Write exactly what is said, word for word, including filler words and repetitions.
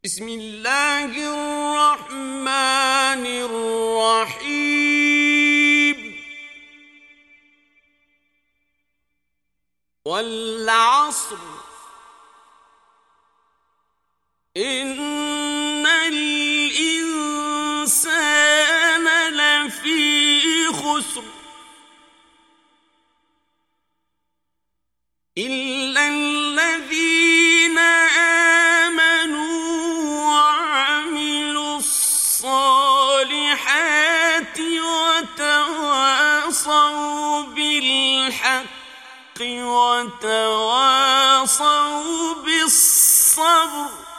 بسم الله الرحمن الرحيم والعصر إن الإنسان لفي خسر إلا الذين آمنوا وعملوا الصالحات وتواصوا بالحق وتواصوا بالصبر